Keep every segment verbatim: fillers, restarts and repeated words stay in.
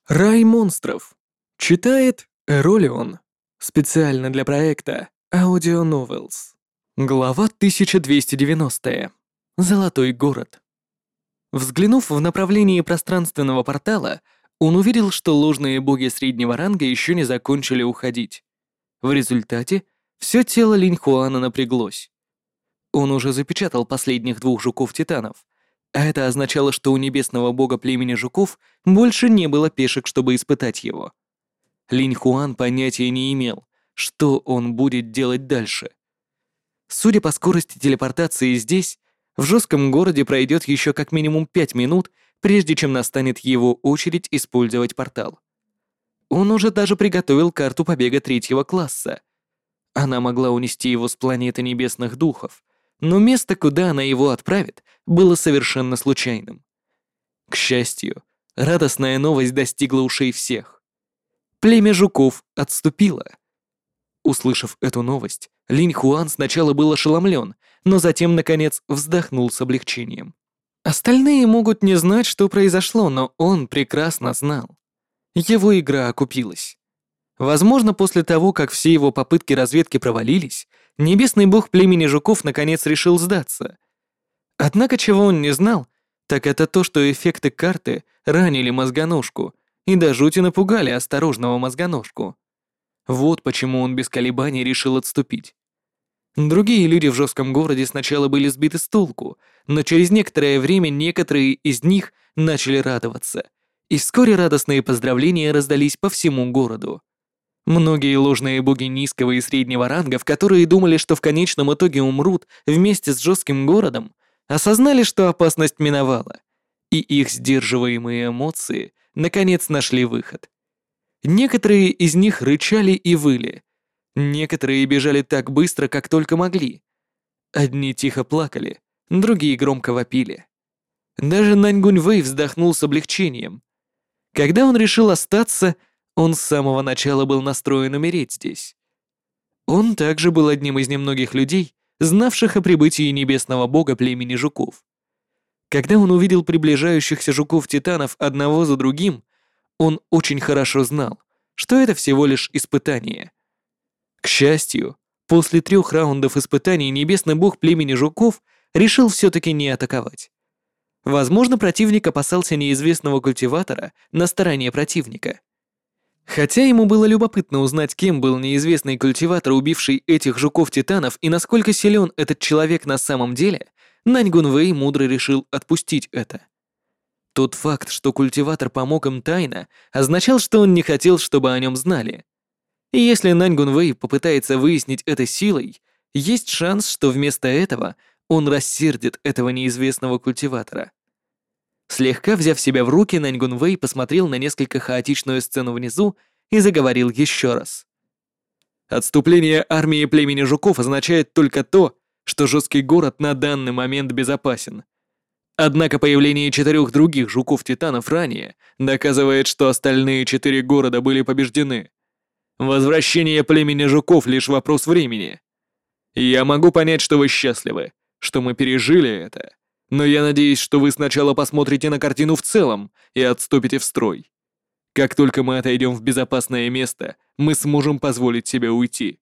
Рай монстров. Читает Эролион. Специально для проекта Audio Novels. Глава тысяча двести девяностая. Золотой город. Взглянув в направлении пространственного портала, он увидел, что ложные боги среднего ранга еще не закончили уходить. В результате все тело Линьхуана напряглось. Он уже запечатал последних двух жуков-титанов, а это означало, что у небесного бога племени жуков больше не было пешек, чтобы испытать его. Линьхуан понятия не имел, что он будет делать дальше. Судя по скорости телепортации здесь, в жестком городе пройдет еще как минимум пять минут, прежде чем настанет его очередь использовать портал. Он уже даже приготовил карту побега третьего класса. Она могла унести его с планеты небесных духов, но место, куда она его отправит, было совершенно случайным. К счастью, радостная новость достигла ушей всех. Племя жуков отступило. Услышав эту новость, Линьхуан сначала был ошеломлен, но затем, наконец, вздохнул с облегчением. Остальные могут не знать, что произошло, но он прекрасно знал. Его игра окупилась. Возможно, после того, как все его попытки разведки провалились, небесный бог племени жуков наконец решил сдаться. Однако чего он не знал, так это то, что эффекты карты ранили мозгоножку и до жути напугали осторожного мозгоножку. Вот почему он без колебаний решил отступить. Другие люди в жестком городе сначала были сбиты с толку, но через некоторое время некоторые из них начали радоваться, и вскоре радостные поздравления раздались по всему городу. Многие ложные боги низкого и среднего рангов, которые думали, что в конечном итоге умрут вместе с жестким городом, осознали, что опасность миновала, и их сдерживаемые эмоции наконец нашли выход. Некоторые из них рычали и выли, некоторые бежали так быстро, как только могли. Одни тихо плакали, другие громко вопили. Даже Наньгунь Вэй вздохнул с облегчением. Когда он решил остаться, он с самого начала был настроен умереть здесь. Он также был одним из немногих людей, знавших о прибытии небесного бога племени жуков. Когда он увидел приближающихся жуков-титанов одного за другим, он очень хорошо знал, что это всего лишь испытание. К счастью, после трех раундов испытаний небесный бог племени жуков решил все-таки не атаковать. Возможно, противник опасался неизвестного культиватора на стороне противника. Хотя ему было любопытно узнать, кем был неизвестный культиватор, убивший этих жуков-титанов, и насколько силен этот человек на самом деле, Наньгун Вэй мудро решил отпустить это. Тот факт, что культиватор помог им тайно, означал, что он не хотел, чтобы о нем знали. И если Наньгун Вэй попытается выяснить это силой, есть шанс, что вместо этого он рассердит этого неизвестного культиватора. Слегка взяв себя в руки, Наньгун Вэй посмотрел на несколько хаотичную сцену внизу и заговорил еще раз. Отступление армии племени жуков означает только то, что жесткий город на данный момент безопасен. Однако появление четырех других жуков-титанов ранее доказывает, что остальные четыре города были побеждены. Возвращение племени жуков — лишь вопрос времени. Я могу понять, что вы счастливы, что мы пережили это. Но я надеюсь, что вы сначала посмотрите на картину в целом и отступите в строй. Как только мы отойдем в безопасное место, мы сможем позволить себе уйти».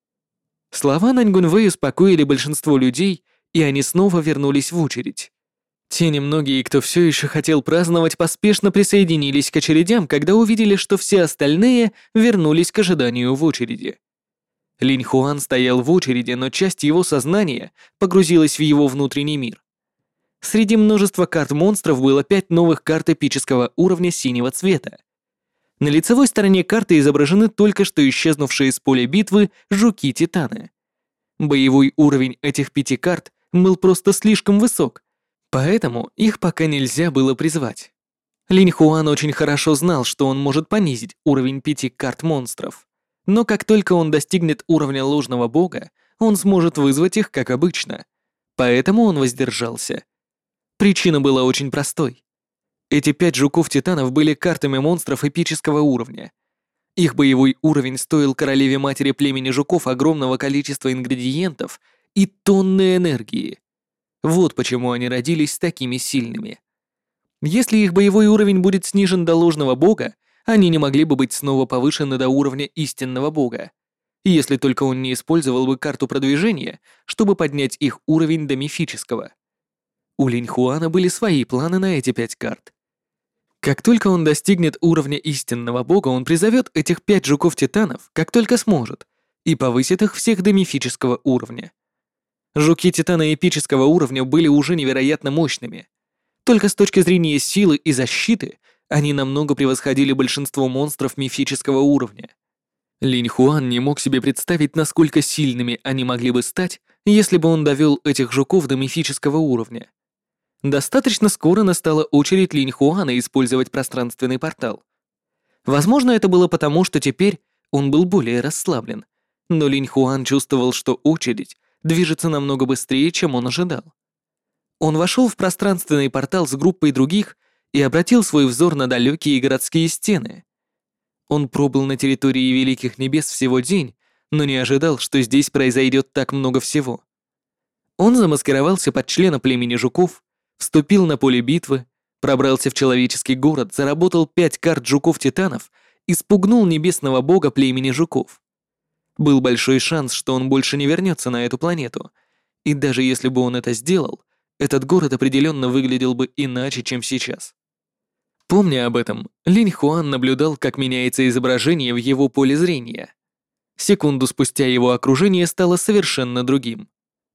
Слова Наньгун Вэй успокоили большинство людей, и они снова вернулись в очередь. Те немногие, кто все еще хотел праздновать, поспешно присоединились к очередям, когда увидели, что все остальные вернулись к ожиданию в очереди. Линьхуан стоял в очереди, но часть его сознания погрузилась в его внутренний мир. Среди множества карт монстров было пять новых карт эпического уровня синего цвета. На лицевой стороне карты изображены только что исчезнувшие с поля битвы жуки-титаны. Боевой уровень этих пяти карт был просто слишком высок, поэтому их пока нельзя было призвать. Линьхуан очень хорошо знал, что он может понизить уровень пяти карт монстров, но как только он достигнет уровня ложного бога, он сможет вызвать их как обычно, поэтому он воздержался. Причина была очень простой. Эти пять жуков-титанов были картами монстров эпического уровня. Их боевой уровень стоил королеве-матери племени жуков огромного количества ингредиентов и тонны энергии. Вот почему они родились такими сильными. Если их боевой уровень будет снижен до ложного бога, они не могли бы быть снова повышены до уровня истинного бога, если только он не использовал бы карту продвижения, чтобы поднять их уровень до мифического. У Линь Хуана были свои планы на эти пять карт. Как только он достигнет уровня истинного бога, он призовет этих пять жуков-титанов, как только сможет, и повысит их всех до мифического уровня. Жуки-титана эпического уровня были уже невероятно мощными. Только с точки зрения силы и защиты они намного превосходили большинство монстров мифического уровня. Линь Хуан не мог себе представить, насколько сильными они могли бы стать, если бы он довел этих жуков до мифического уровня. Достаточно скоро настала очередь Линь Хуана использовать пространственный портал. Возможно, это было потому, что теперь он был более расслаблен, но Линь Хуан чувствовал, что очередь движется намного быстрее, чем он ожидал. Он вошел в пространственный портал с группой других и обратил свой взор на далекие городские стены. Он пробыл на территории Великих Небес всего день, но не ожидал, что здесь произойдет так много всего. Он замаскировался под члена племени жуков, вступил на поле битвы, пробрался в человеческий город, заработал пять карт жуков-титанов и спугнул небесного бога племени жуков. Был большой шанс, что он больше не вернется на эту планету, и даже если бы он это сделал, этот город определенно выглядел бы иначе, чем сейчас. Помня об этом, Линь Хуан наблюдал, как меняется изображение в его поле зрения. Секунду спустя его окружение стало совершенно другим.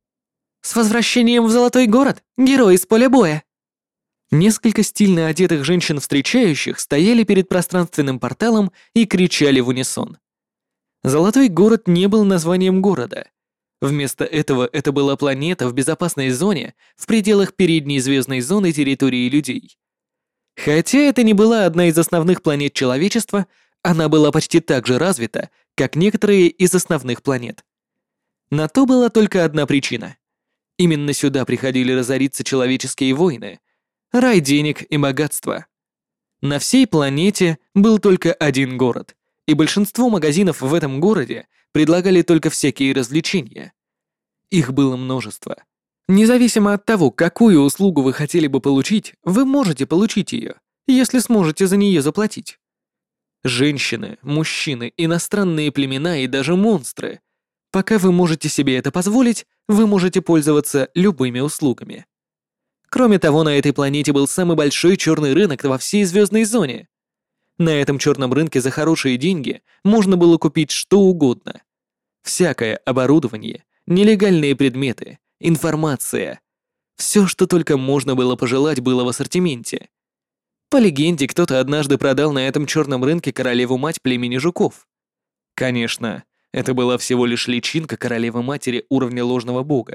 «С возвращением в Золотой город, герой из поля боя!» Несколько стильно одетых женщин-встречающих стояли перед пространственным порталом и кричали в унисон. Золотой город не был названием города. Вместо этого это была планета в безопасной зоне в пределах передней звездной зоны территории людей. Хотя это не была одна из основных планет человечества, она была почти так же развита, как некоторые из основных планет. На то была только одна причина. Именно сюда приходили разориться человеческие войны, рай денег и богатства. На всей планете был только один город, и большинство магазинов в этом городе предлагали только всякие развлечения. Их было множество. Независимо от того, какую услугу вы хотели бы получить, вы можете получить ее, если сможете за нее заплатить. Женщины, мужчины, иностранные племена и даже монстры. Пока вы можете себе это позволить, вы можете пользоваться любыми услугами. Кроме того, на этой планете был самый большой черный рынок во всей звездной зоне. На этом черном рынке за хорошие деньги можно было купить что угодно. Всякое оборудование, нелегальные предметы, информация. Все, что только можно было пожелать, было в ассортименте. По легенде, кто-то однажды продал на этом черном рынке королеву-мать племени жуков. Конечно, это была всего лишь личинка королевы-матери уровня ложного бога.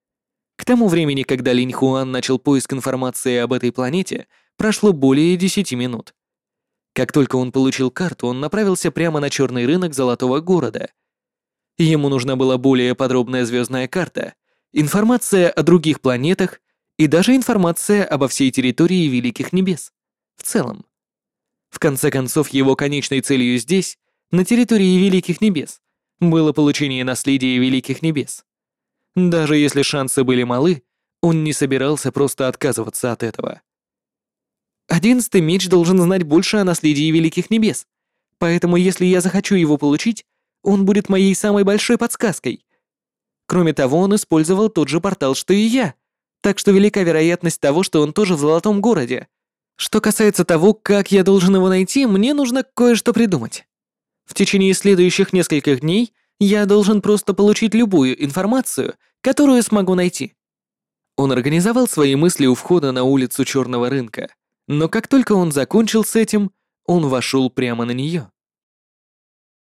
К тому времени, когда Линь Хуан начал поиск информации об этой планете, прошло более десяти минут. Как только он получил карту, он направился прямо на черный рынок Золотого города. Ему нужна была более подробная звездная карта, информация о других планетах и даже информация обо всей территории Великих Небес в целом. В конце концов, его конечной целью здесь, на территории Великих Небес, было получение наследия Великих Небес. Даже если шансы были малы, он не собирался просто отказываться от этого. Одиннадцатый меч должен знать больше о наследии Великих Небес, поэтому если я захочу его получить, он будет моей самой большой подсказкой. Кроме того, он использовал тот же портал, что и я, так что велика вероятность того, что он тоже в Золотом городе. Что касается того, как я должен его найти, мне нужно кое-что придумать. В течение следующих нескольких дней я должен просто получить любую информацию, которую смогу найти. Он организовал свои мысли у входа на улицу Черного рынка, но как только он закончил с этим, он вошел прямо на нее.